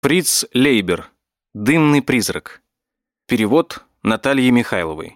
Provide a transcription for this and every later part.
Фриц Лейбер. «Дымный призрак». Перевод Натальи Михайловой.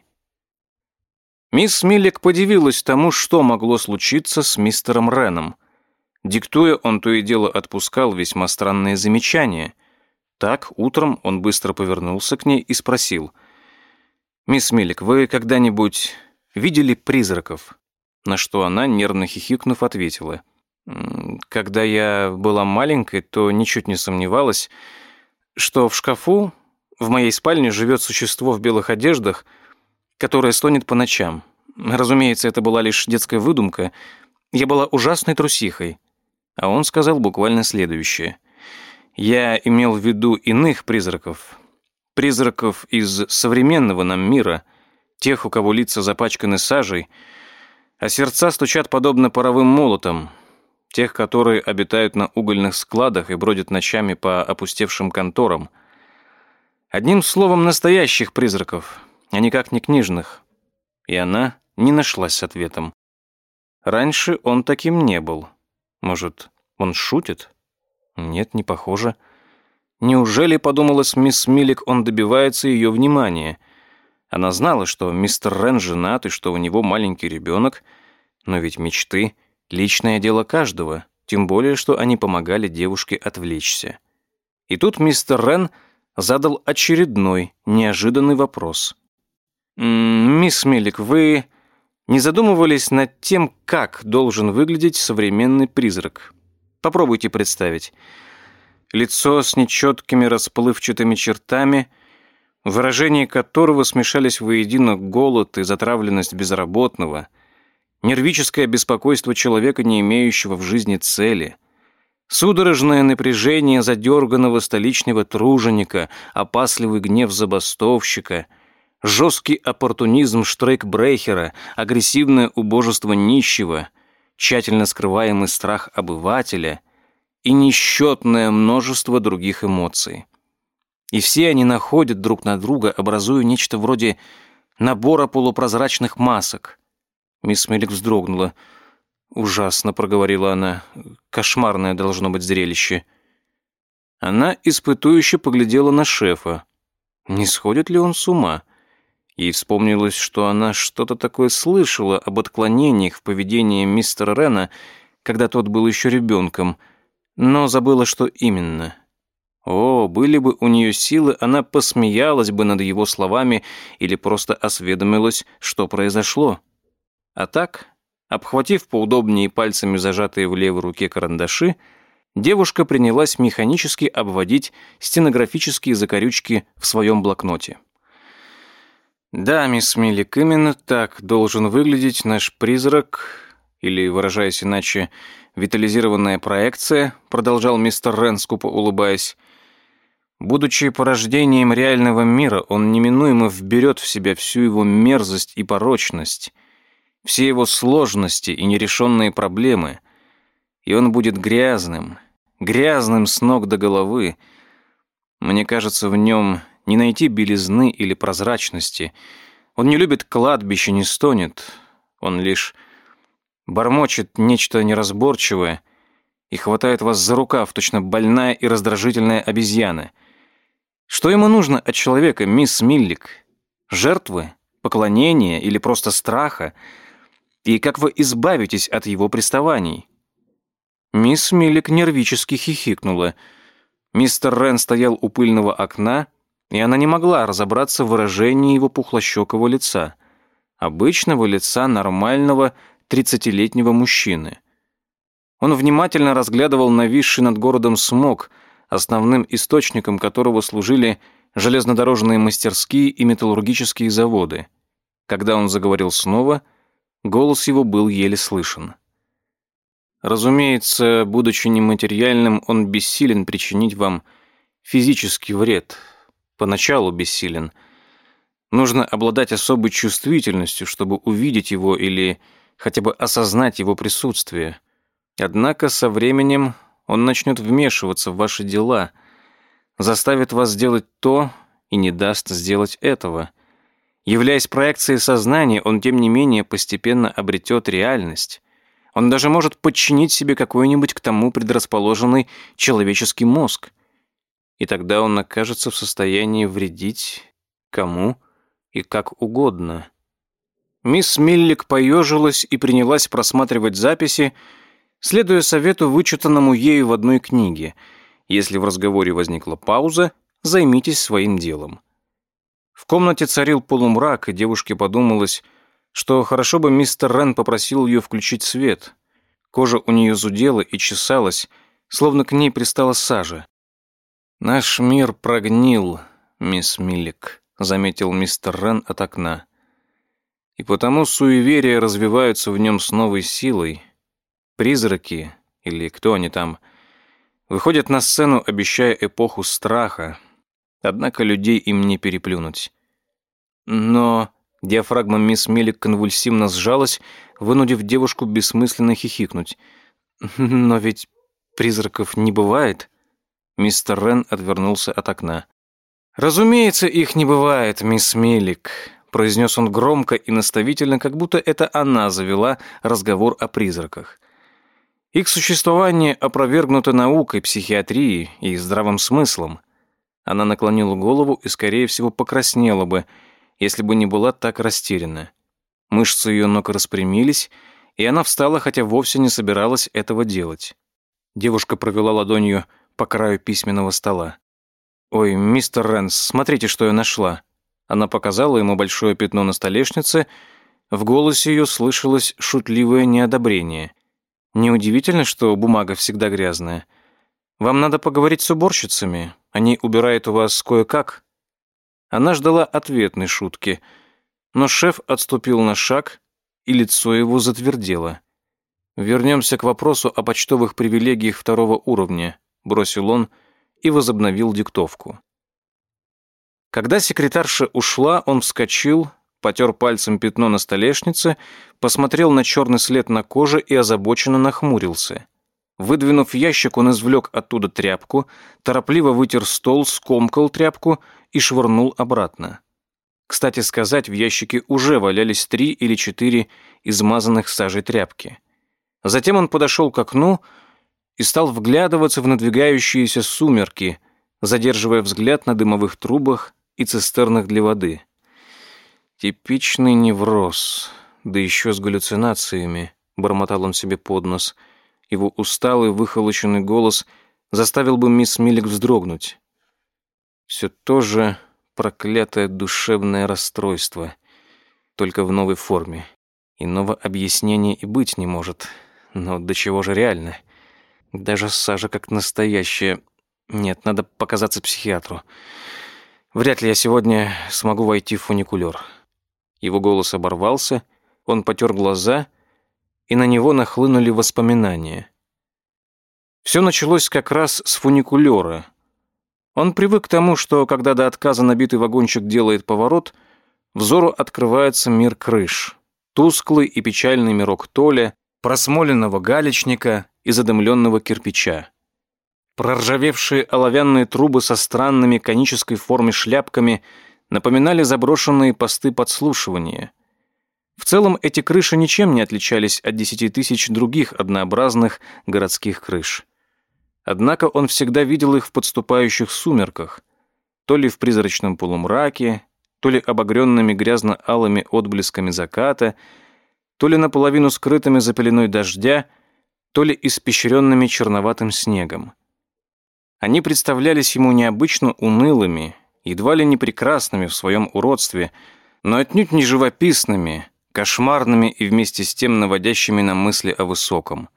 Мисс Миллик подивилась тому, что могло случиться с мистером Реном. Диктуя, он то и дело отпускал весьма странные замечания. Так, утром он быстро повернулся к ней и спросил: «Мисс Миллик, вы когда-нибудь видели призраков?» На что она, нервно хихикнув, ответила: «Когда я была маленькой, то ничуть не сомневалась, что в шкафу в моей спальне живет существо в белых одеждах, которое стонет по ночам. Разумеется, это была лишь детская выдумка. Я была ужасной трусихой». А он сказал буквально следующее: «Я имел в виду иных призраков. Призраков из современного нам мира, тех, у кого лица запачканы сажей, а сердца стучат подобно паровым молотам, тех, которые обитают на угольных складах и бродят ночами по опустевшим конторам. Одним словом, настоящих призраков, а никак не книжных». И она не нашлась с ответом. Раньше он таким не был. Может, он шутит? Нет, не похоже. Неужели, подумала мисс Миллик, он добивается ее внимания? Она знала, что мистер Рен женат и что у него маленький ребенок, но ведь мечты — личное дело каждого, тем более, что они помогали девушке отвлечься. И тут мистер Рен задал очередной, неожиданный вопрос. «Мисс Миллик, вы не задумывались над тем, как должен выглядеть современный призрак? Попробуйте представить. Лицо с нечеткими расплывчатыми чертами, выражения которого смешались воедино голод и затравленность безработного, нервическое беспокойство человека, не имеющего в жизни цели, судорожное напряжение задерганного столичного труженика, опасливый гнев забастовщика, жесткий оппортунизм штрейкбрехера, агрессивное убожество нищего, тщательно скрываемый страх обывателя и несчетное множество других эмоций. И все они находят друг на друга, образуя нечто вроде набора полупрозрачных масок. Мисс Миллик вздрогнула. «Ужасно», — проговорила она. «Кошмарное должно быть зрелище». Она испытующе поглядела на шефа. Не сходит ли он с ума? Ей вспомнилось, что она что-то такое слышала об отклонениях в поведении мистера Рена, когда тот был еще ребенком, но забыла, что именно. О, были бы у нее силы, она посмеялась бы над его словами или просто осведомилась, что произошло. А так, обхватив поудобнее пальцами зажатые в левой руке карандаши, девушка принялась механически обводить стенографические закорючки в своем блокноте. «Да, мисс Миллик, именно так должен выглядеть наш призрак, или, выражаясь иначе, витализированная проекция», продолжал мистер Рен, скупо улыбаясь. «Будучи порождением реального мира, он неминуемо вберет в себя всю его мерзость и порочность, все его сложности и нерешенные проблемы, и он будет грязным с ног до головы. Мне кажется, в нем не найти белизны или прозрачности. Он не любит кладбище, не стонет. Он лишь бормочет нечто неразборчивое и хватает вас за рукав, точно больная и раздражительная обезьяна. Что ему нужно от человека, мисс Миллик? Жертвы? Поклонения или просто страха? И как вы избавитесь от его приставаний?» Мисс Миллик нервически хихикнула. Мистер Рен стоял у пыльного окна, и она не могла разобраться в выражении его пухлощекого лица. Обычного лица нормального 30-летнего мужчины. Он внимательно разглядывал нависший над городом смог, основным источником которого служили железнодорожные мастерские и металлургические заводы. Когда он заговорил снова, голос его был еле слышен. «Разумеется, будучи нематериальным, он бессилен причинить вам физический вред. Поначалу бессилен. Нужно обладать особой чувствительностью, чтобы увидеть его или хотя бы осознать его присутствие. Однако со временем он начнет вмешиваться в ваши дела, заставит вас сделать то и не даст сделать этого. Являясь проекцией сознания, он, тем не менее, постепенно обретет реальность. Он даже может подчинить себе какой-нибудь к тому предрасположенный человеческий мозг. и тогда он окажется в состоянии вредить кому и как угодно. Мисс Миллик поежилась и принялась просматривать записи, следуя совету, вычитанному ею в одной книге. Если в разговоре возникла пауза, займитесь своим делом. В комнате царил полумрак, и девушке подумалось, что хорошо бы мистер Рен попросил ее включить свет. Кожа у нее зудела и чесалась, словно к ней пристала сажа. «Наш мир прогнил, мисс Миллик», — заметил мистер Рен от окна. «И потому суеверия развиваются в нем с новой силой. Призраки, или кто они там, выходят на сцену, обещая эпоху страха, однако людей им не переплюнуть. Но диафрагма мисс Миллик конвульсивно сжалась, вынудив девушку бессмысленно хихикнуть. «Но ведь призраков не бывает?» Мистер Рен отвернулся от окна. «Разумеется, их не бывает, мисс Миллик», произнес он громко и наставительно, как будто это она завела разговор о призраках. «Их существование опровергнуто наукой, психиатрией и здравым смыслом». Она наклонила голову и, скорее всего, покраснела бы, если бы не была так растеряна. Мышцы ее ног распрямились, и она встала, хотя вовсе не собиралась этого делать. Девушка провела ладонью по краю письменного стола. «Ой, мистер Ренс, смотрите, что я нашла». Она показала ему большое пятно на столешнице. В голосе ее слышалось шутливое неодобрение. «Неудивительно, что бумага всегда грязная. Вам надо поговорить с уборщицами. Они убирают у вас кое-как». Она ждала ответной шутки, но шеф отступил на шаг, и лицо его затвердело. «Вернемся к вопросу о почтовых привилегиях второго уровня», бросил он и возобновил диктовку. Когда секретарша ушла, он вскочил, потер пальцем пятно на столешнице, посмотрел на черный след на коже и озабоченно нахмурился. Выдвинув ящик, он извлек оттуда тряпку, торопливо вытер стол, скомкал тряпку и швырнул обратно. Кстати сказать, в ящике уже валялись 3 или 4 измазанных сажей тряпки. Затем он подошел к окну и стал вглядываться в надвигающиеся сумерки, задерживая взгляд на дымовых трубах и цистернах для воды. «Типичный невроз, да еще с галлюцинациями», — бормотал он себе под нос. Его усталый, выхолощенный голос заставил бы мисс Миллик вздрогнуть. Все то же проклятое душевное расстройство, только в новой форме. Иного объяснения и быть не может. Но до чего же реально? Даже сажа как настоящая. Нет, надо показаться психиатру. Вряд ли я сегодня смогу войти в фуникулер. Его голос оборвался, он потер глаза, и на него нахлынули воспоминания. Все началось как раз с фуникулера. Он привык к тому, что, когда до отказа набитый вагончик делает поворот, взору открывается мир крыш. Тусклый и печальный мирок Толя, просмоленного галечника и задымленного кирпича. Проржавевшие оловянные трубы со странными конической формы шляпками напоминали заброшенные посты подслушивания. В целом эти крыши ничем не отличались от 10 тысяч других однообразных городских крыш. Однако он всегда видел их в подступающих сумерках, то ли в призрачном полумраке, то ли обогренными грязно-алыми отблесками заката, то ли наполовину скрытыми за пеленой дождя, то ли испещренными черноватым снегом. Они представлялись ему необычно унылыми, едва ли не прекрасными в своем уродстве, но отнюдь не живописными, кошмарными и вместе с тем наводящими на мысли о высоком.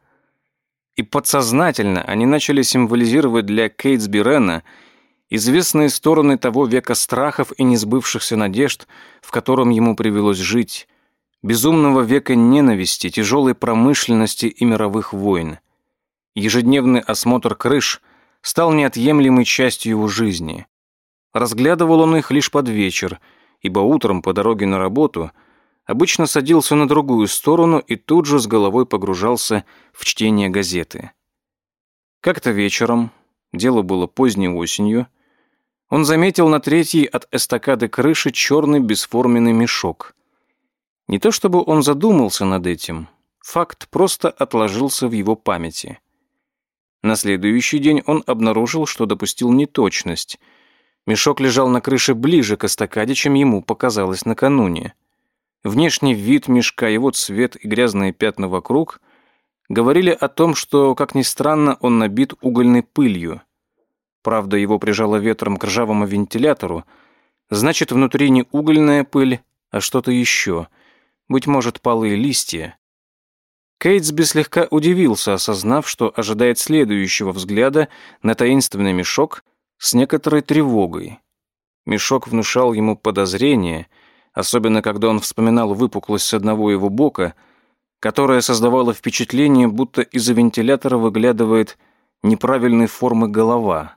И подсознательно они начали символизировать для Кейтсби Рена известные стороны того века страхов и несбывшихся надежд, в котором ему привелось жить, безумного века ненависти, тяжелой промышленности и мировых войн. Ежедневный осмотр крыш стал неотъемлемой частью его жизни. Разглядывал он их лишь под вечер, ибо утром по дороге на работу обычно садился на другую сторону и тут же с головой погружался в чтение газеты. Как-то вечером, дело было поздней осенью, он заметил на третьей от эстакады крыши черный бесформенный мешок. Не то чтобы он задумался над этим, факт просто отложился в его памяти. На следующий день он обнаружил, что допустил неточность. Мешок лежал на крыше ближе к эстакаде, чем ему показалось накануне. Внешний вид мешка, его цвет и грязные пятна вокруг говорили о том, что, как ни странно, он набит угольной пылью. Правда, его прижало ветром к ржавому вентилятору, значит, внутри не угольная пыль, а что-то еще, быть может, полые листья. Кейтсби слегка удивился, осознав, что ожидает следующего взгляда на таинственный мешок с некоторой тревогой. Мешок внушал ему подозрение, особенно когда он вспоминал выпуклость с одного его бока, которая создавала впечатление, будто из-за вентилятора выглядывает неправильной формы голова.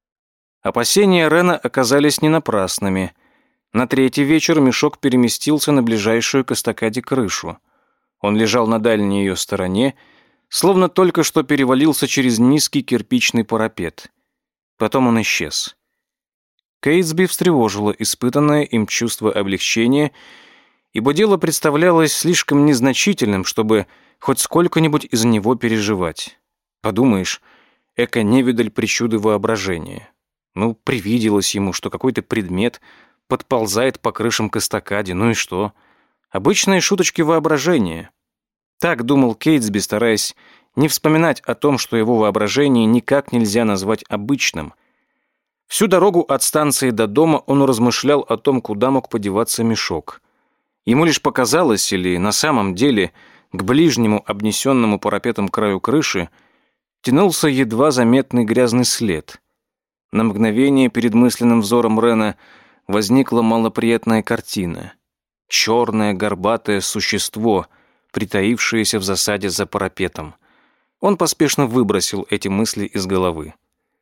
Опасения Рена оказались не напрасными. На третий вечер мешок переместился на ближайшую к эстакаде крышу. Он лежал на дальней ее стороне, словно только что перевалился через низкий кирпичный парапет. Потом он исчез. Кейтсби встревожило испытанное им чувство облегчения, ибо дело представлялось слишком незначительным, чтобы хоть сколько-нибудь из него переживать. Подумаешь, эко-невидаль причуды воображения. Ну, привиделось ему, что какой-то предмет подползает по крышам к эстакаде, ну и что? Обычные шуточки воображения. Так думал Кейтсби, стараясь не вспоминать о том, что его воображение никак нельзя назвать обычным. Всю дорогу от станции до дома он размышлял о том, куда мог подеваться мешок. Ему лишь показалось, или на самом деле к ближнему обнесенному парапетом краю крыши тянулся едва заметный грязный след. На мгновение перед мысленным взором Рена возникла малоприятная картина. Черное горбатое существо, притаившееся в засаде за парапетом. Он поспешно выбросил эти мысли из головы.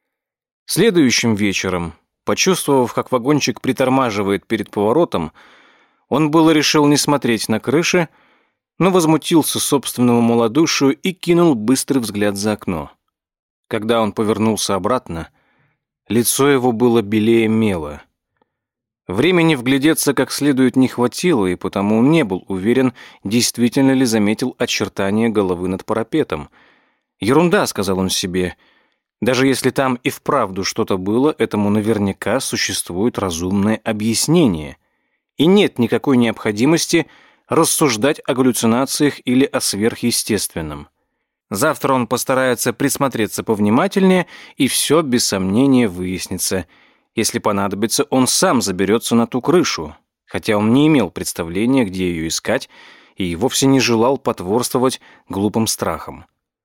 Следующим вечером, почувствовав, как вагончик притормаживает перед поворотом, он было решил не смотреть на крыши, но возмутился собственному малодушию и кинул быстрый взгляд за окно. Когда он повернулся обратно, лицо его было белее мела. Времени вглядеться как следует не хватило, и потому он не был уверен, действительно ли заметил очертания головы над парапетом. «Ерунда», — сказал он себе, — «даже если там и вправду что-то было, этому наверняка существует разумное объяснение, и нет никакой необходимости рассуждать о галлюцинациях или о сверхъестественном. Завтра он постарается присмотреться повнимательнее, и все без сомнения выяснится. Если понадобится, он сам заберется на ту крышу, хотя он не имел представления, где ее искать, и вовсе не желал потворствовать глупым страхам.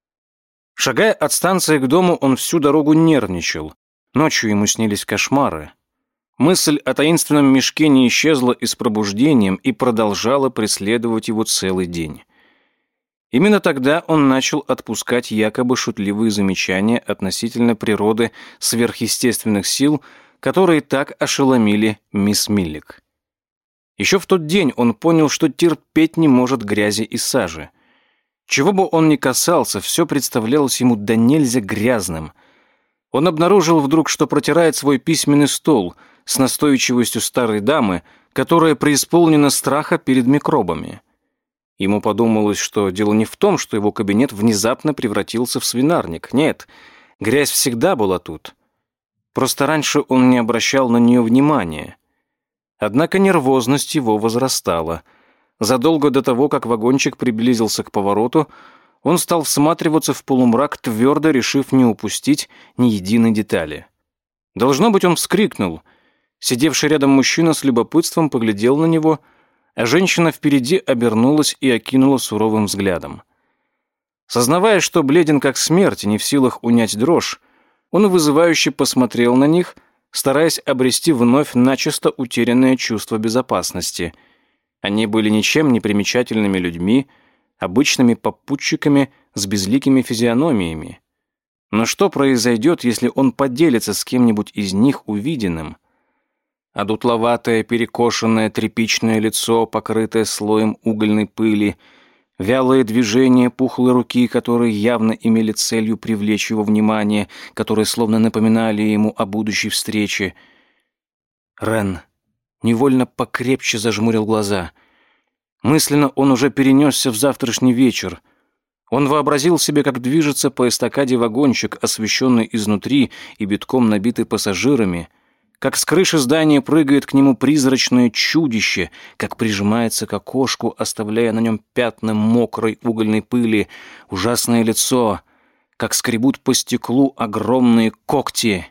Шагая от станции к дому, он всю дорогу нервничал. Ночью ему снились кошмары. Мысль о таинственном мешке не исчезла и с пробуждением и продолжала преследовать его целый день. Именно тогда он начал отпускать якобы шутливые замечания относительно природы сверхъестественных сил, которые так ошеломили мисс Миллик. Еще в тот день он понял, что терпеть не может грязи и сажи. Чего бы он ни касался, все представлялось ему до нельзя грязным. Он обнаружил вдруг, что протирает свой письменный стол с настойчивостью старой дамы, которая преисполнена страха перед микробами. Ему подумалось, что дело не в том, что его кабинет внезапно превратился в свинарник. Нет, грязь всегда была тут. Просто раньше он не обращал на нее внимания. Однако нервозность его возрастала. Задолго до того, как вагончик приблизился к повороту, он стал всматриваться в полумрак, твердо решив не упустить ни единой детали. Должно быть, он вскрикнул. Сидевший рядом мужчина с любопытством поглядел на него, а женщина впереди обернулась и окинула суровым взглядом. Сознавая, что бледен как смерть и не в силах унять дрожь, он вызывающе посмотрел на них, стараясь обрести вновь начисто утерянное чувство безопасности. Они были ничем не примечательными людьми, обычными попутчиками с безликими физиономиями. Но что произойдет, если он поделится с кем-нибудь из них увиденным? А дутловатое, перекошенное тряпичное лицо, покрытое слоем угольной пыли, вялые движения пухлой руки, которые явно имели целью привлечь его внимание, которые словно напоминали ему о будущей встрече. Рен невольно покрепче зажмурил глаза. Мысленно он уже перенесся в завтрашний вечер. Он вообразил себе, как движется по эстакаде вагончик, освещенный изнутри и битком набитый пассажирами, как с крыши здания прыгает к нему призрачное чудище, как прижимается к окошку, оставляя на нем пятна мокрой угольной пыли, ужасное лицо, как скребут по стеклу огромные когти.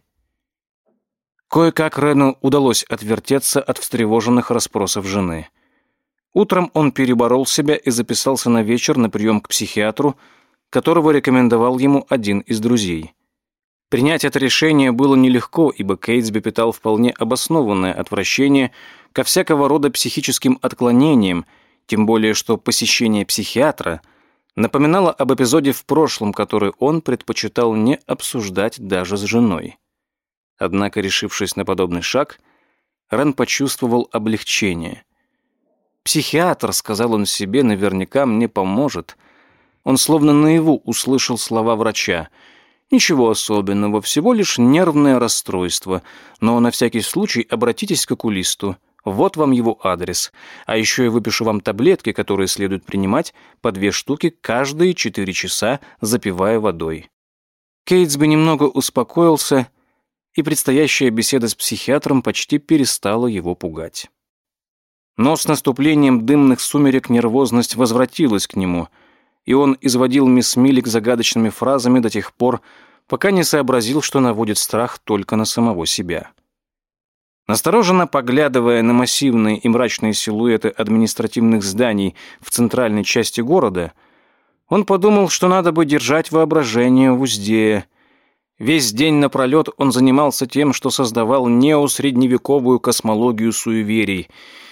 Кое-как Рену удалось отвертеться от встревоженных расспросов жены. Утром он переборол себя и записался на вечер на прием к психиатру, которого рекомендовал ему один из друзей. Принять это решение было нелегко, ибо Кейтсби питал вполне обоснованное отвращение ко всякого рода психическим отклонениям, тем более что посещение психиатра напоминало об эпизоде в прошлом, который он предпочитал не обсуждать даже с женой. Однако, решившись на подобный шаг, Рен почувствовал облегчение. «Психиатр», — сказал он себе, — «наверняка мне поможет». Он словно наяву услышал слова врача. «Ничего особенного, всего лишь нервное расстройство, но на всякий случай обратитесь к окулисту. Вот вам его адрес. А еще я выпишу вам таблетки, которые следует принимать по 2 штуки каждые 4 часа, запивая водой». Кейтсби немного успокоился, и предстоящая беседа с психиатром почти перестала его пугать. Но с наступлением дымных сумерек нервозность возвратилась к нему, и он изводил мисс Миллик загадочными фразами до тех пор, пока не сообразил, что наводит страх только на самого себя. Настороженно поглядывая на массивные и мрачные силуэты административных зданий в центральной части города, он подумал, что надо бы держать воображение в узде. Весь день напролет он занимался тем, что создавал неосредневековую космологию суеверий.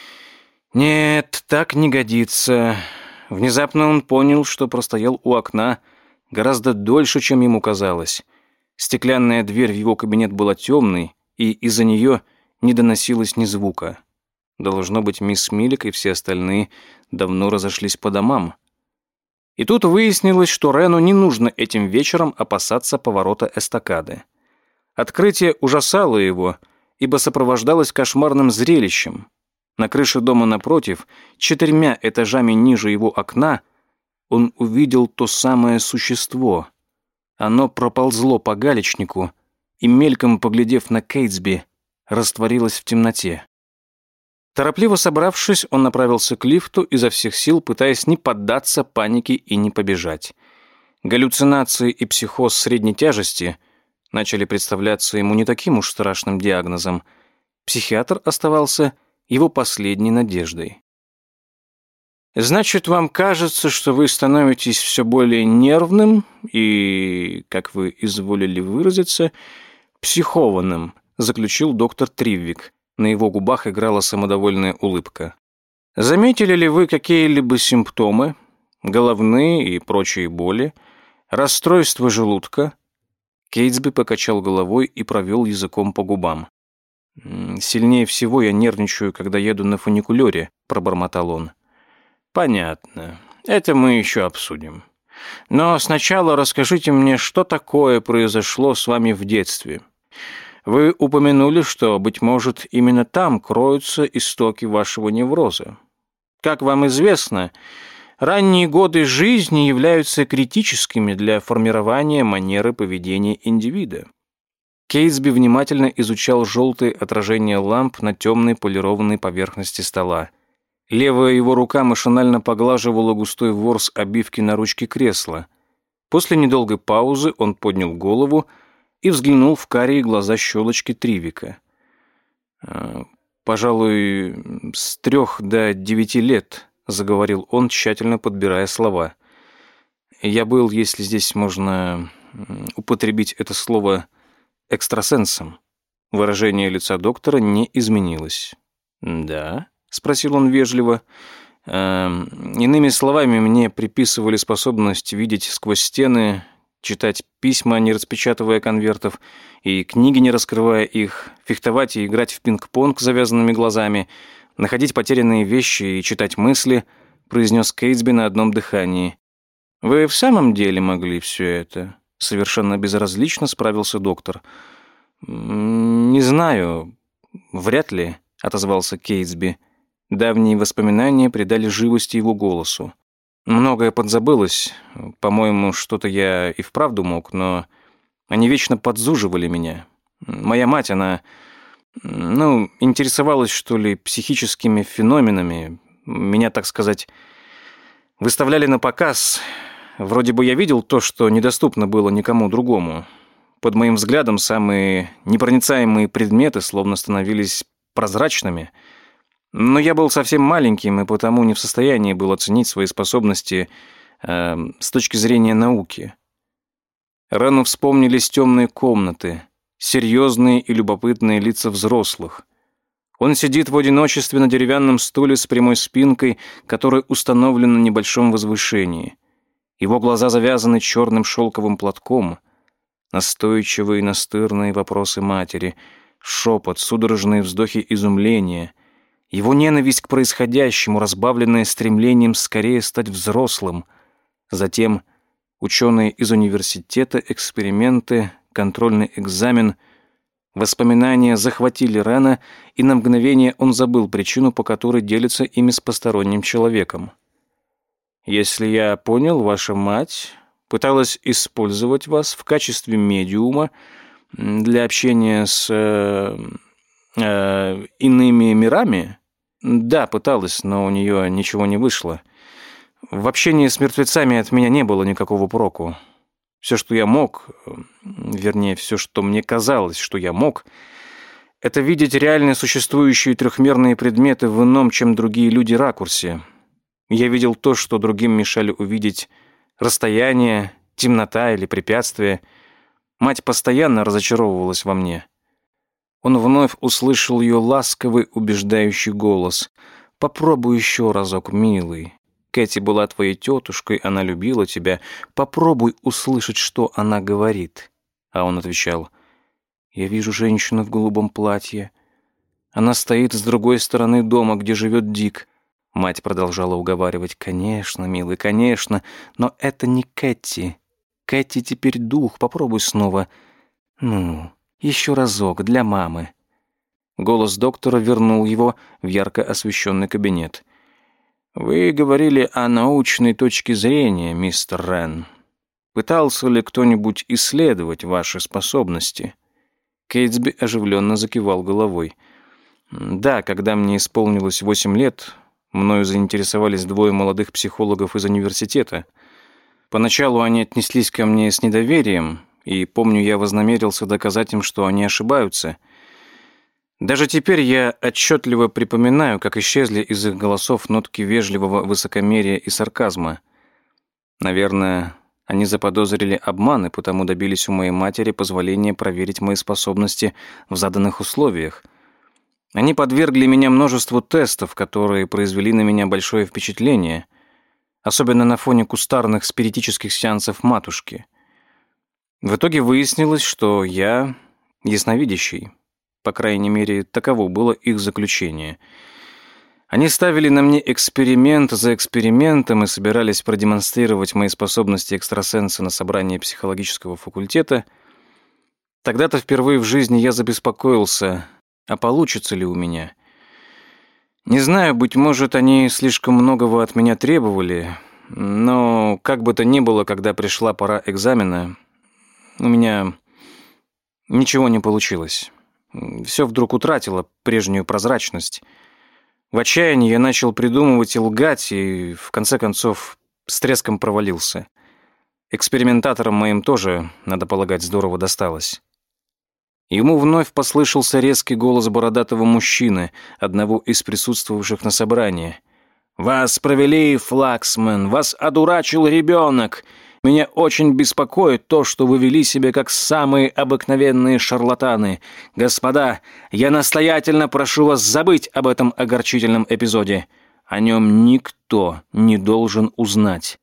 Нет, так не годится. Внезапно он понял, что простоял у окна гораздо дольше, чем ему казалось. Стеклянная дверь в его кабинет была темной, и из-за нее не доносилось ни звука. Должно быть, мисс Миллик и все остальные давно разошлись по домам. И тут выяснилось, что Рену не нужно этим вечером опасаться поворота эстакады. Открытие ужасало его, ибо сопровождалось кошмарным зрелищем. На крыше дома напротив, 4 этажами ниже его окна, он увидел то самое существо. Оно проползло по галечнику и, мельком поглядев на Кейтсби, растворилось в темноте. Торопливо собравшись, он направился к лифту, изо всех сил пытаясь не поддаться панике и не побежать. Галлюцинации и психоз средней тяжести начали представляться ему не таким уж страшным диагнозом. Психиатр оставался его последней надеждой. «Значит, вам кажется, что вы становитесь все более нервным и, как вы изволили выразиться, психованным», заключил доктор Триввик. На его губах играла самодовольная улыбка. «Заметили ли вы какие-либо симптомы, головные и прочие боли, расстройство желудка?» Кейтсби покачал головой и провел языком по губам. «Сильнее всего я нервничаю, когда еду на фуникулёре», — пробормотал он. «Понятно. Это мы еще обсудим. Но сначала расскажите мне, что такое произошло с вами в детстве. Вы упомянули, что, быть может, именно там кроются истоки вашего невроза. Как вам известно, ранние годы жизни являются критическими для формирования манеры поведения индивида». Кейтсби внимательно изучал желтые отражения ламп на темной полированной поверхности стола. Левая его рука машинально поглаживала густой ворс обивки на ручке кресла. После недолгой паузы он поднял голову и взглянул в карие глаза щелочки Тривика. «Пожалуй, с 3 до 9 лет», — заговорил он, тщательно подбирая слова. «Я был, если здесь можно употребить это слово, экстрасенсом». Выражение лица доктора не изменилось. «Да?» — спросил он вежливо. «Иными словами, мне приписывали способность видеть сквозь стены, читать письма, не распечатывая конвертов, и книги, не раскрывая их, фехтовать и играть в пинг-понг с завязанными глазами, находить потерянные вещи и читать мысли», — произнес Кейтсби на одном дыхании. «Вы в самом деле могли все это?» — совершенно безразлично справился доктор. «Не знаю, вряд ли», — отозвался Кейтсби. Давние воспоминания придали живости его голосу. Многое подзабылось. По-моему, что-то я и вправду мог, но они вечно подзуживали меня. Моя мать, она, интересовалась, что ли, психическими феноменами. Меня, так сказать, выставляли на показ. Вроде бы я видел то, что недоступно было никому другому. Под моим взглядом самые непроницаемые предметы словно становились прозрачными. Но я был совсем маленьким и потому не в состоянии был оценить свои способности с точки зрения науки. Рену вспомнились темные комнаты, серьезные и любопытные лица взрослых. Он сидит в одиночестве на деревянном стуле с прямой спинкой, который установлен на небольшом возвышении. Его глаза завязаны черным шелковым платком. Настойчивые и настырные вопросы матери, шепот, судорожные вздохи изумления, его ненависть к происходящему, разбавленная стремлением скорее стать взрослым. Затем ученые из университета, эксперименты, контрольный экзамен. Воспоминания захватили Рена, и на мгновение он забыл причину, по которой делится ими с посторонним человеком. «Если я понял, ваша мать пыталась использовать вас в качестве медиума для общения с иными мирами?» «Да, пыталась, но у нее ничего не вышло. В общении с мертвецами от меня не было никакого проку. Все, что я мог, вернее, все, что мне казалось, что я мог, это видеть реально существующие трехмерные предметы в ином, чем другие люди, ракурсе. Я видел то, что другим мешали увидеть расстояние, темнота или препятствие. Мать постоянно разочаровывалась во мне». Он вновь услышал ее ласковый, убеждающий голос. «Попробуй еще разок, милый. Кэти была твоей тетушкой, она любила тебя. Попробуй услышать, что она говорит». А он отвечал: «Я вижу женщину в голубом платье. Она стоит с другой стороны дома, где живет Дик». Мать продолжала уговаривать: «Конечно, милый, конечно, но это не Кэти. Кэти теперь дух, попробуй снова. Ну, еще разок, для мамы». Голос доктора вернул его в ярко освещенный кабинет. «Вы говорили о научной точке зрения, мистер Рен. Пытался ли кто-нибудь исследовать ваши способности?» Кейтсби оживленно закивал головой. «Да, когда мне исполнилось 8 лет, мною заинтересовались двое молодых психологов из университета. Поначалу они отнеслись ко мне с недоверием, и, помню, я вознамерился доказать им, что они ошибаются. Даже теперь я отчетливо припоминаю, как исчезли из их голосов нотки вежливого высокомерия и сарказма. Наверное, они заподозрили обман и потому добились у моей матери позволения проверить мои способности в заданных условиях. Они подвергли меня множеству тестов, которые произвели на меня большое впечатление, особенно на фоне кустарных спиритических сеансов матушки. В итоге выяснилось, что я ясновидящий. По крайней мере, таково было их заключение. Они ставили на мне эксперимент за экспериментом и собирались продемонстрировать мои способности экстрасенса на собрании психологического факультета. Тогда-то впервые в жизни я забеспокоился, а получится ли у меня. Не знаю, быть может, они слишком многого от меня требовали, но как бы то ни было, когда пришла пора экзамена, у меня ничего не получилось. Все вдруг утратило прежнюю прозрачность. В отчаянии я начал придумывать и лгать, и, в конце концов, с треском провалился. Экспериментаторам моим тоже, надо полагать, здорово досталось. Ему вновь послышался резкий голос бородатого мужчины, одного из присутствовавших на собрании. «Вас провели, Флаксмен, вас одурачил ребенок. Меня очень беспокоит то, что вы вели себя как самые обыкновенные шарлатаны. Господа, я настоятельно прошу вас забыть об этом огорчительном эпизоде. О нем никто не должен узнать».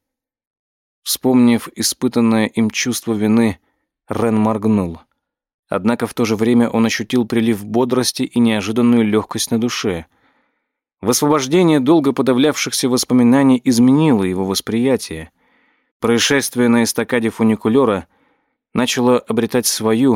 Вспомнив испытанное им чувство вины, Рен моргнул. Однако в то же время он ощутил прилив бодрости и неожиданную легкость на душе. Высвобождение долго подавлявшихся воспоминаний изменило его восприятие. Происшествие на эстакаде фуникулера начало обретать свою,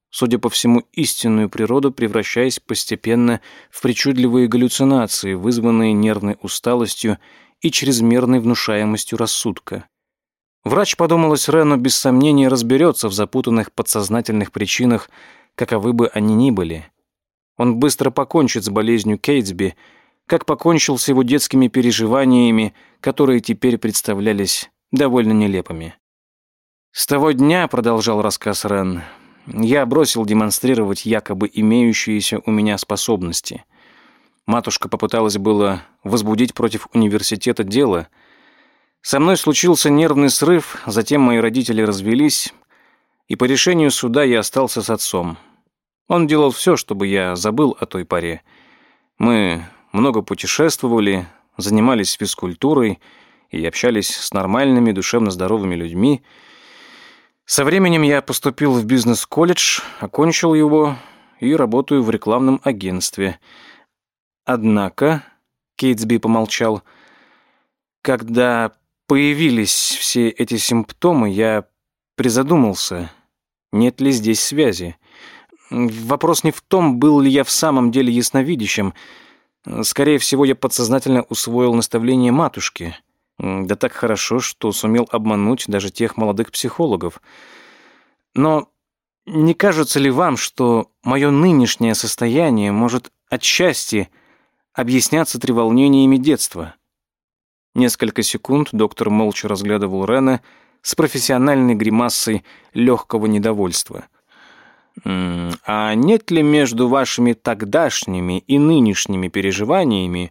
судя по всему, истинную природу, превращаясь постепенно в причудливые галлюцинации, вызванные нервной усталостью и чрезмерной внушаемостью рассудка. Врач, подумалось Рену, без сомнения разберется в запутанных подсознательных причинах, каковы бы они ни были. Он быстро покончит с болезнью Кейтсби, как покончил с его детскими переживаниями, которые теперь представлялись довольно нелепыми. «С того дня, — продолжал рассказ Рен, — я бросил демонстрировать якобы имеющиеся у меня способности. Матушка попыталась было возбудить против университета дело. Со мной случился нервный срыв, затем мои родители развелись, и по решению суда я остался с отцом. Он делал все, чтобы я забыл о той поре. Мы много путешествовали, занимались физкультурой и общались с нормальными, душевно здоровыми людьми. Со временем я поступил в бизнес-колледж, окончил его и работаю в рекламном агентстве. Однако, Кейтсби помолчал, когда появились все эти симптомы, я призадумался, нет ли здесь связи. Вопрос не в том, был ли я в самом деле ясновидящим. Скорее всего, я подсознательно усвоил наставление матушки. Да так хорошо, что сумел обмануть даже тех молодых психологов. Но не кажется ли вам, что мое нынешнее состояние может отчасти объясняться треволнениями детства? Несколько секунд доктор молча разглядывал Рена с профессиональной гримасой легкого недовольства. «А нет ли между вашими тогдашними и нынешними переживаниями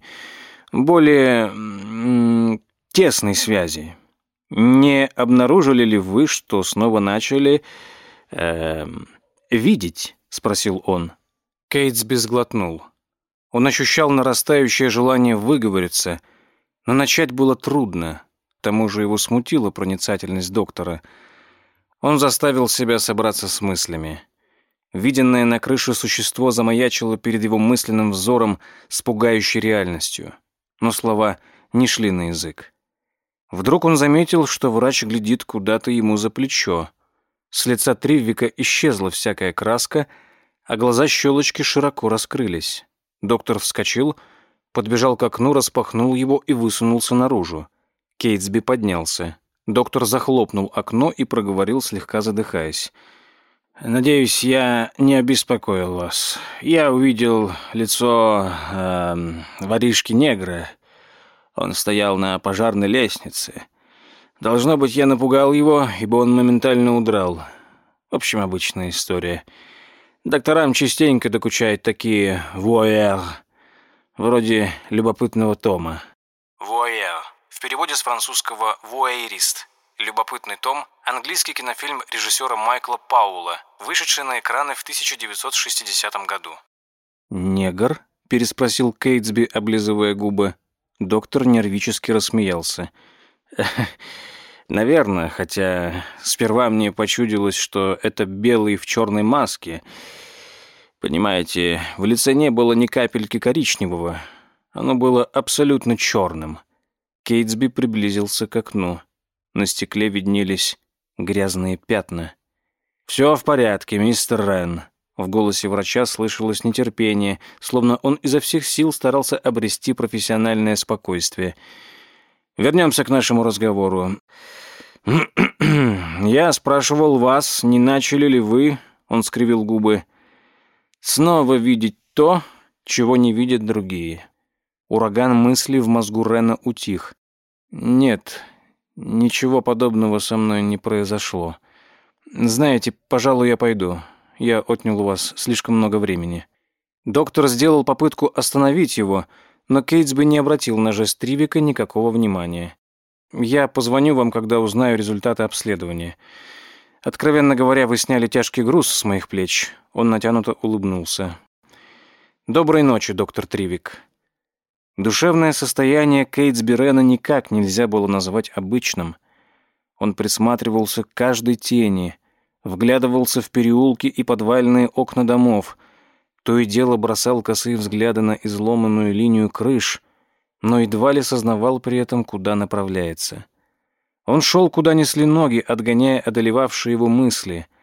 более тесной связи? Не обнаружили ли вы, что снова начали видеть?» — спросил он. Кейтсби сглотнул. Он ощущал нарастающее желание выговориться, но начать было трудно. К тому же его смутила проницательность доктора. Он заставил себя собраться с мыслями. Виденное на крыше существо замаячило перед его мысленным взором с пугающей реальностью. Но слова не шли на язык. Вдруг он заметил, что врач глядит куда-то ему за плечо. С лица Триввика исчезла всякая краска, а глаза щелочки широко раскрылись. Доктор вскочил, подбежал к окну, распахнул его и высунулся наружу. Кейтсби поднялся. Доктор захлопнул окно и проговорил, слегка задыхаясь. «Надеюсь, я не обеспокоил вас. Я увидел лицо воришки-негра. Он стоял на пожарной лестнице. Должно быть, я напугал его, ибо он моментально удрал. В общем, обычная история. Докторам частенько докучают такие вуайер, вроде любопытного Тома». «Вуайер» в переводе с французского «вуайерист». «Любопытный Том» — английский кинофильм режиссера Майкла Пауэлла, вышедший на экраны в 1960 году. «Негр?» — переспросил Кейтсби, облизывая губы. Доктор нервически рассмеялся. «Наверное, хотя сперва мне почудилось, что это белый в черной маске. Понимаете, в лице не было ни капельки коричневого. Оно было абсолютно черным». Кейтсби приблизился к окну. На стекле виднелись грязные пятна. «Все в порядке, мистер Рен». В голосе врача слышалось нетерпение, словно он изо всех сил старался обрести профессиональное спокойствие. «Вернемся к нашему разговору. Я спрашивал вас, не начали ли вы, — он скривил губы, — снова видеть то, чего не видят другие». Ураган мыслей в мозгу Рена утих. «Нет, ничего подобного со мной не произошло. Знаете, пожалуй, я пойду. Я отнял у вас слишком много времени». Доктор сделал попытку остановить его, но Кейтсби не обратил на жест Тривика никакого внимания. «Я позвоню вам, когда узнаю результаты обследования. Откровенно говоря, вы сняли тяжкий груз с моих плеч». Он натянуто улыбнулся. «Доброй ночи, доктор Тривик». Душевное состояние Кейтсби Рена никак нельзя было назвать обычным. Он присматривался к каждой тени, вглядывался в переулки и подвальные окна домов, то и дело бросал косые взгляды на изломанную линию крыш, но едва ли сознавал при этом, куда направляется. Он шел, куда несли ноги, отгоняя одолевавшие его мысли.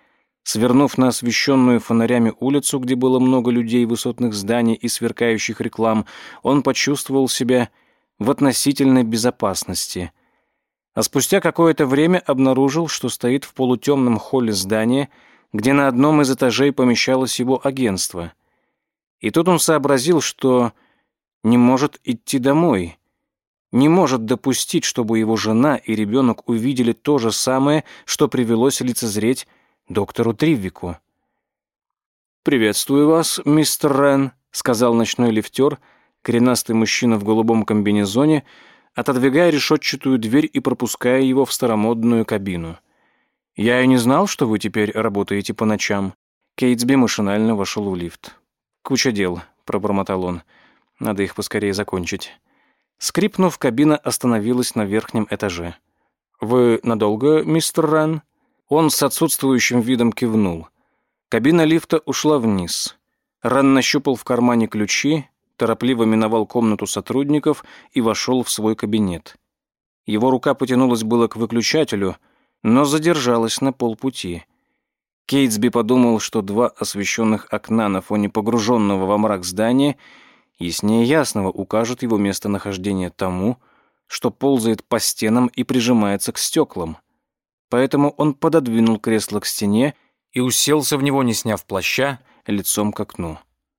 Свернув на освещенную фонарями улицу, где было много людей, высотных зданий и сверкающих реклам, он почувствовал себя в относительной безопасности. А спустя какое-то время обнаружил, что стоит в полутемном холле здания, где на одном из этажей помещалось его агентство. И тут он сообразил, что не может идти домой, не может допустить, чтобы его жена и ребенок увидели то же самое, что привелось лицезреть доктору Триввику. «Приветствую вас, мистер Рен», — сказал ночной лифтер, коренастый мужчина в голубом комбинезоне, отодвигая решетчатую дверь и пропуская его в старомодную кабину. «Я и не знал, что вы теперь работаете по ночам». Кейтсби машинально вошел в лифт. «Куча дел», — пробормотал он. «Надо их поскорее закончить». Скрипнув, кабина остановилась на верхнем этаже. «Вы надолго, мистер Рен?» Он с отсутствующим видом кивнул. Кабина лифта ушла вниз. Рен нащупал в кармане ключи, торопливо миновал комнату сотрудников и вошел в свой кабинет. Его рука потянулась было к выключателю, но задержалась на полпути. Кейтсби подумал, что два освещенных окна на фоне погруженного во мрак здания яснее ясного укажут его местонахождение тому, что ползает по стенам и прижимается к стеклам. Поэтому он пододвинул кресло к стене и уселся в него, не сняв плаща, лицом к окну.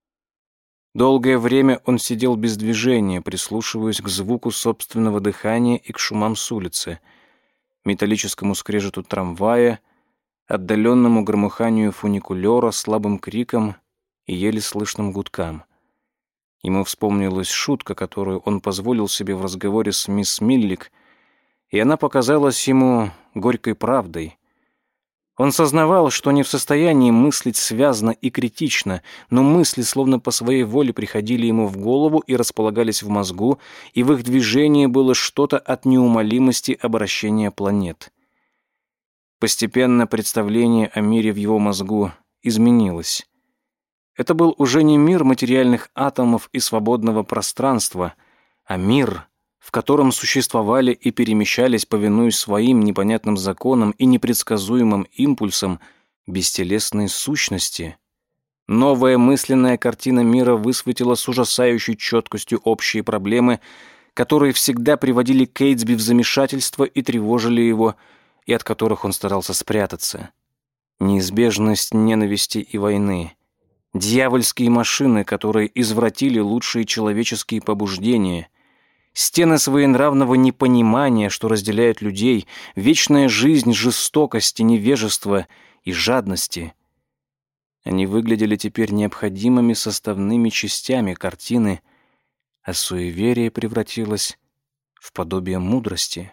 Долгое время он сидел без движения, прислушиваясь к звуку собственного дыхания и к шумам с улицы, металлическому скрежету трамвая, отдаленному громыханию фуникулера, слабым крикам и еле слышным гудкам. Ему вспомнилась шутка, которую он позволил себе в разговоре с мисс Миллик, и она показалась ему горькой правдой. Он сознавал, что не в состоянии мыслить связно и критично, но мысли словно по своей воле приходили ему в голову и располагались в мозгу, и в их движении было что-то от неумолимости обращения планет. Постепенно представление о мире в его мозгу изменилось. Это был уже не мир материальных атомов и свободного пространства, а мир, в котором существовали и перемещались, повинуясь своим непонятным законам и непредсказуемым импульсам, бестелесные сущности. Новая мысленная картина мира высветила с ужасающей четкостью общие проблемы, которые всегда приводили Кейтсби в замешательство и тревожили его, и от которых он старался спрятаться. Неизбежность ненависти и войны, дьявольские машины, которые извратили лучшие человеческие побуждения, стены своенравного непонимания, что разделяют людей, вечная жизнь жестокости, невежества и жадности. Они выглядели теперь необходимыми составными частями картины, а суеверие превратилось в подобие мудрости.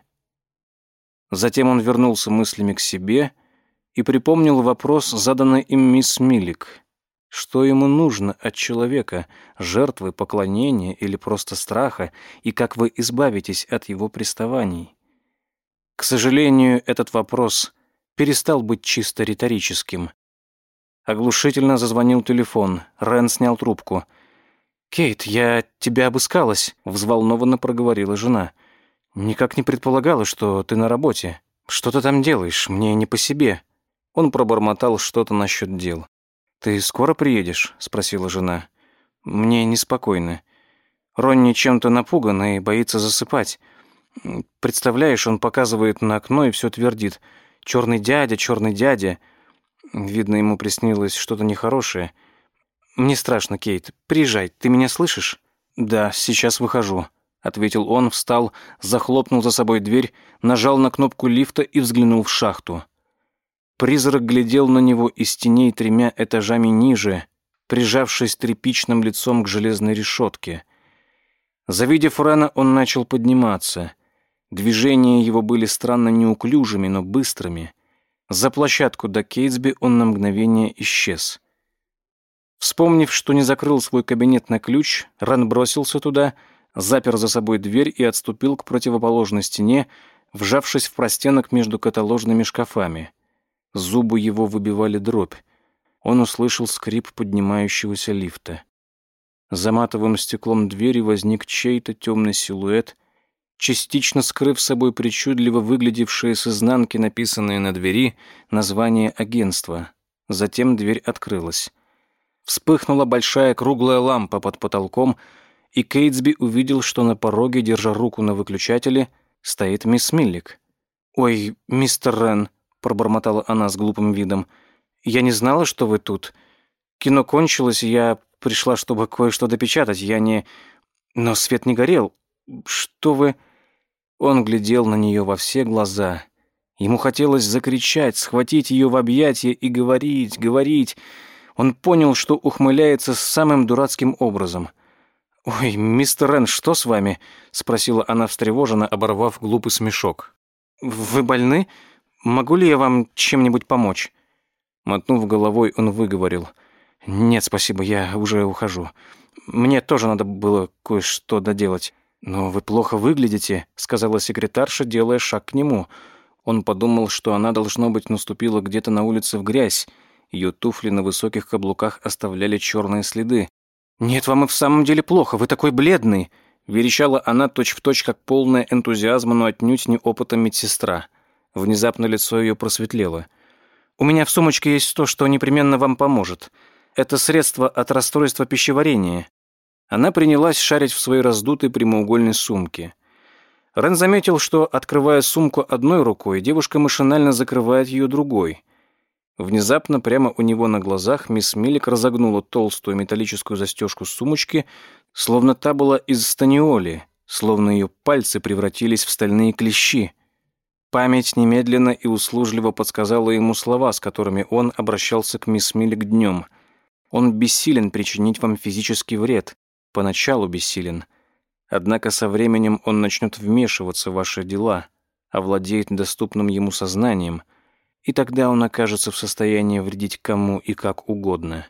Затем он вернулся мыслями к себе и припомнил вопрос, заданный им мисс Миллик. Что ему нужно от человека, жертвы, поклонения или просто страха, и как вы избавитесь от его приставаний? К сожалению, этот вопрос перестал быть чисто риторическим. Оглушительно зазвонил телефон. Рен снял трубку. «Кейт, я тебя обыскалась», — взволнованно проговорила жена. «Никак не предполагала, что ты на работе. Что ты там делаешь? Мне не по себе». Он пробормотал что-то насчет дел. «Ты скоро приедешь?» — спросила жена. «Мне неспокойно. Ронни чем-то напуган и боится засыпать. Представляешь, он показывает на окно и все твердит. «Черный дядя, черный дядя». Видно, ему приснилось что-то нехорошее. «Мне страшно, Кейт. Приезжай, ты меня слышишь?» «Да, сейчас выхожу», — ответил он, встал, захлопнул за собой дверь, нажал на кнопку лифта и взглянул в шахту. Призрак глядел на него из теней 3 этажами ниже, прижавшись тряпичным лицом к железной решетке. Завидев Рена, он начал подниматься. Движения его были странно неуклюжими, но быстрыми. За площадку до Кейтсби он на мгновение исчез. Вспомнив, что не закрыл свой кабинет на ключ, Рен бросился туда, запер за собой дверь и отступил к противоположной стене, вжавшись в простенок между каталожными шкафами. Зубы его выбивали дробь. Он услышал скрип поднимающегося лифта. За матовым стеклом двери возник чей-то темный силуэт, частично скрыв собой причудливо выглядевшее с изнанки написанное на двери название агентства. затем дверь открылась. Вспыхнула большая круглая лампа под потолком, и Кейтсби увидел, что на пороге, держа руку на выключателе, стоит мисс Миллик. «Ой, мистер Рен», — пробормотала она с глупым видом, — «я не знала, что вы тут. Кино кончилось, и я пришла, чтобы кое-что допечатать. Я не... Но свет не горел. Что вы...» Он глядел на нее во все глаза. Ему хотелось закричать, схватить ее в объятия и говорить, говорить. Он понял, что ухмыляется самым дурацким образом. «Ой, мистер Рен, что с вами?» — спросила она встревоженно, оборвав глупый смешок. «Вы больны? Могу ли я вам чем-нибудь помочь?» Мотнув головой, он выговорил. «Нет, спасибо, я уже ухожу. Мне тоже надо было кое-что доделать». «Но вы плохо выглядите», — сказала секретарша, делая шаг к нему. Он подумал, что она, должно быть, наступила где-то на улице в грязь. Ее туфли на высоких каблуках оставляли черные следы. «Нет, вам и в самом деле плохо, вы такой бледный», — верещала она точь-в-точь, как полная энтузиазма, но отнюдь не опытом медсестра. Внезапно лицо ее просветлело. «У меня в сумочке есть то, что непременно вам поможет. Это средство от расстройства пищеварения». Она принялась шарить в своей раздутой прямоугольной сумке. Рен заметил, что, открывая сумку одной рукой, девушка машинально закрывает ее другой. Внезапно, прямо у него на глазах, мисс Миллик разогнула толстую металлическую застежку сумочки, словно та была из станиоли, словно ее пальцы превратились в стальные клещи. Память немедленно и услужливо подсказала ему слова, с которыми он обращался к мисс Миллик днем. «Он бессилен причинить вам физический вред. Поначалу бессилен. Однако со временем он начнет вмешиваться в ваши дела, овладеет доступным ему сознанием, и тогда он окажется в состоянии вредить кому и как угодно».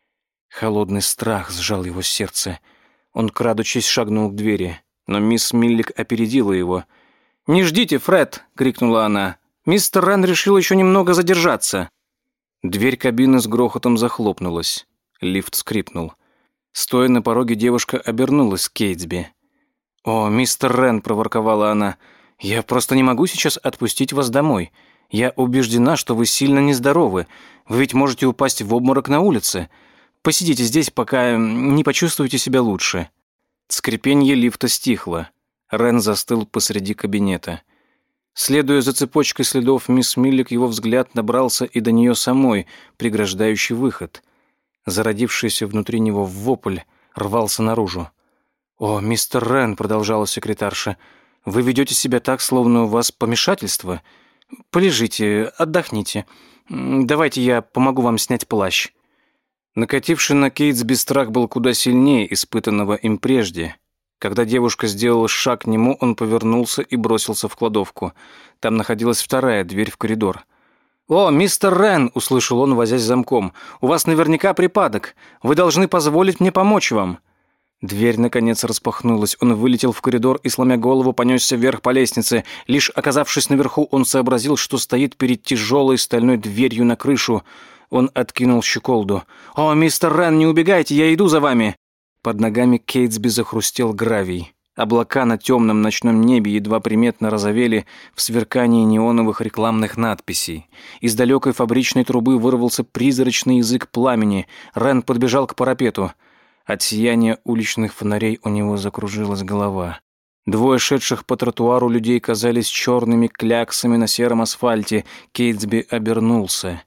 Холодный страх сжал его сердце. Он, крадучись, шагнул к двери, но мисс Миллик опередила его. «Не ждите, Фред!» — крикнула она. «Мистер Рен решил еще немного задержаться». Дверь кабины с грохотом захлопнулась. Лифт скрипнул. Стоя на пороге, девушка обернулась к Кейтсби. «О, мистер Рен!» — проворковала она. «Я просто не могу сейчас отпустить вас домой. Я убеждена, что вы сильно нездоровы. Вы ведь можете упасть в обморок на улице. Посидите здесь, пока не почувствуете себя лучше». Скрипенье лифта стихло. Рен застыл посреди кабинета. Следуя за цепочкой следов мисс Миллик, его взгляд набрался и до нее самой, преграждающий выход. Зародившийся внутри него вопль рвался наружу. «О, мистер Рен», — продолжала секретарша, — «вы ведете себя так, словно у вас помешательство. Полежите, отдохните. Давайте я помогу вам снять плащ». Накативший на Кейтсби страх был куда сильнее испытанного им прежде. Когда девушка сделала шаг к нему, он повернулся и бросился в кладовку. Там находилась вторая дверь в коридор. «О, мистер Рен!» — услышал он, возясь замком. «У вас наверняка припадок. Вы должны позволить мне помочь вам». Дверь, наконец, распахнулась. Он вылетел в коридор и, сломя голову, понесся вверх по лестнице. Лишь оказавшись наверху, он сообразил, что стоит перед тяжелой стальной дверью на крышу. Он откинул щеколду. «О, мистер Рен, не убегайте, я иду за вами!» Под ногами Кейтсби захрустел гравий. Облака на темном ночном небе едва приметно розовели в сверкании неоновых рекламных надписей. Из далекой фабричной трубы вырвался призрачный язык пламени. Рен подбежал к парапету. От сияния уличных фонарей у него закружилась голова. Двое шедших по тротуару людей казались черными кляксами на сером асфальте. Кейтсби обернулся.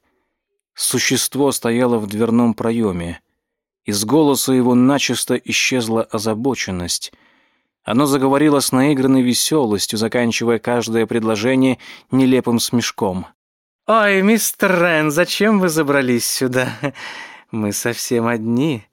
Существо стояло в дверном проеме. Из голоса его начисто исчезла озабоченность. Оно заговорило с наигранной веселостью, заканчивая каждое предложение нелепым смешком. «Ой, мистер Рен, зачем вы забрались сюда? Мы совсем одни.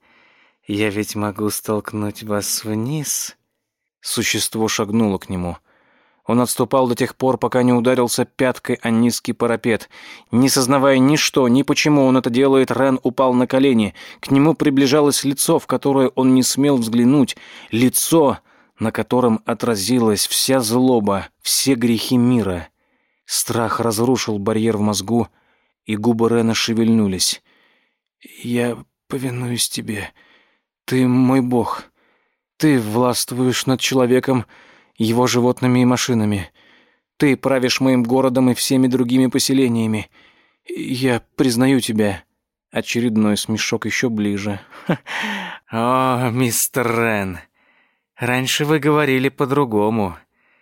Я ведь могу столкнуть вас вниз». Существо шагнуло к нему. Он отступал до тех пор, пока не ударился пяткой о низкий парапет. Не сознавая ни что, ни почему он это делает, Рен упал на колени. К нему приближалось лицо, в которое он не смел взглянуть. Лицо, на котором отразилась вся злоба, все грехи мира. Страх разрушил барьер в мозгу, и губы Рена шевельнулись. «Я повинуюсь тебе. Ты мой бог. Ты властвуешь над человеком, его животными и машинами. Ты правишь моим городом и всеми другими поселениями. Я признаю тебя». Очередной смешок еще ближе. «О, мистер Рен, раньше вы говорили по-другому.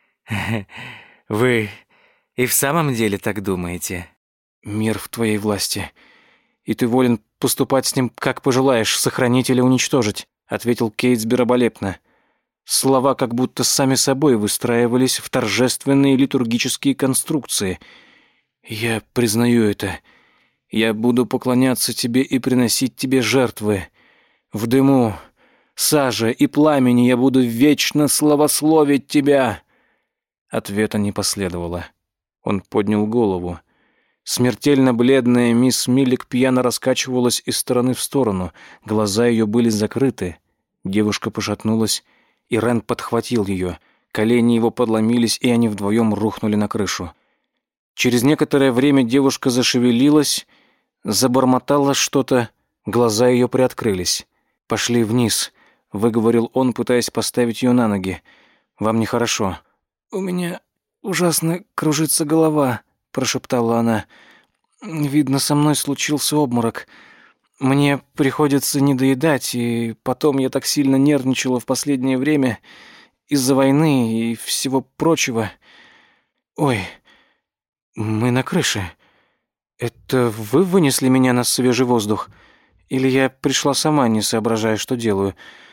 Вы и в самом деле так думаете?» «Мир в твоей власти, и ты волен поступать с ним, как пожелаешь, сохранить или уничтожить», ответил Кейтсби раболепно. Слова как будто сами собой выстраивались в торжественные литургические конструкции. «Я признаю это. Я буду поклоняться тебе и приносить тебе жертвы. В дыму, саже и пламени я буду вечно славословить тебя». Ответа не последовало. Он поднял голову. Смертельно бледная мисс Миллик пьяно раскачивалась из стороны в сторону. Глаза ее были закрыты. Девушка пошатнулась, и Рен подхватил ее. Колени его подломились, и они вдвоем рухнули на крышу. Через некоторое время девушка зашевелилась, забормотала что-то, глаза ее приоткрылись. «Пошли вниз», — выговорил он, пытаясь поставить ее на ноги. «Вам нехорошо». «У меня ужасно кружится голова», — прошептала она. «Видно, со мной случился обморок. Мне приходится недоедать, и потом я так сильно нервничала в последнее время из-за войны и всего прочего. Ой, мы на крыше. Это вы вынесли меня на свежий воздух? Или я пришла сама, не соображая, что делаю?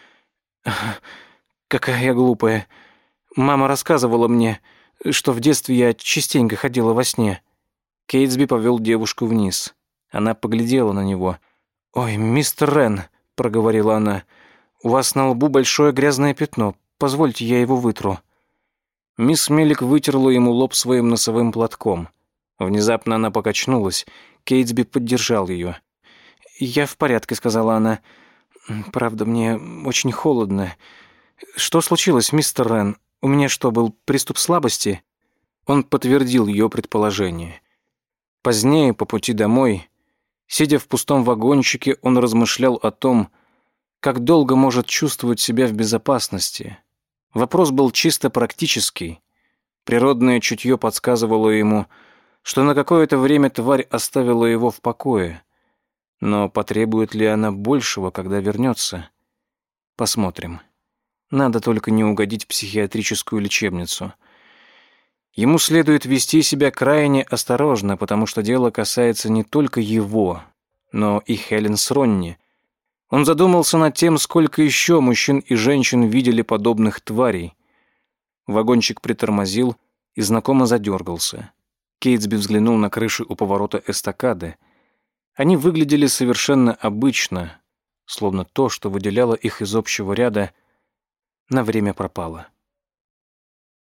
Какая я глупая. Мама рассказывала мне, что в детстве я частенько ходила во сне». Кейтсби повел девушку вниз. Она поглядела на него. «Ой, мистер Рен», — проговорила она, — «у вас на лбу большое грязное пятно. Позвольте, я его вытру». Мисс Миллик вытерла ему лоб своим носовым платком. Внезапно она покачнулась. Кейтсби поддержал ее. «Я в порядке», — сказала она. «Правда, мне очень холодно. Что случилось, мистер Рен? У меня что, был приступ слабости?» Он подтвердил ее предположение. Позднее, по пути домой, сидя в пустом вагончике, он размышлял о том, как долго может чувствовать себя в безопасности. Вопрос был чисто практический. Природное чутье подсказывало ему, что на какое-то время тварь оставила его в покое. Но потребует ли она большего, когда вернется? Посмотрим. Надо только не угодить в психиатрическую лечебницу. Ему следует вести себя крайне осторожно, потому что дело касается не только его, но и Хелен Сронни. Он задумался над тем, сколько еще мужчин и женщин видели подобных тварей. Вагончик притормозил и знакомо задергался. Кейтсби взглянул на крыши у поворота эстакады. Они выглядели совершенно обычно, словно то, что выделяло их из общего ряда, на время пропало.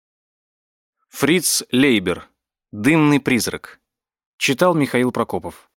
Фриц Лейбер. «Дымный призрак». Читал Михаил Прокопов.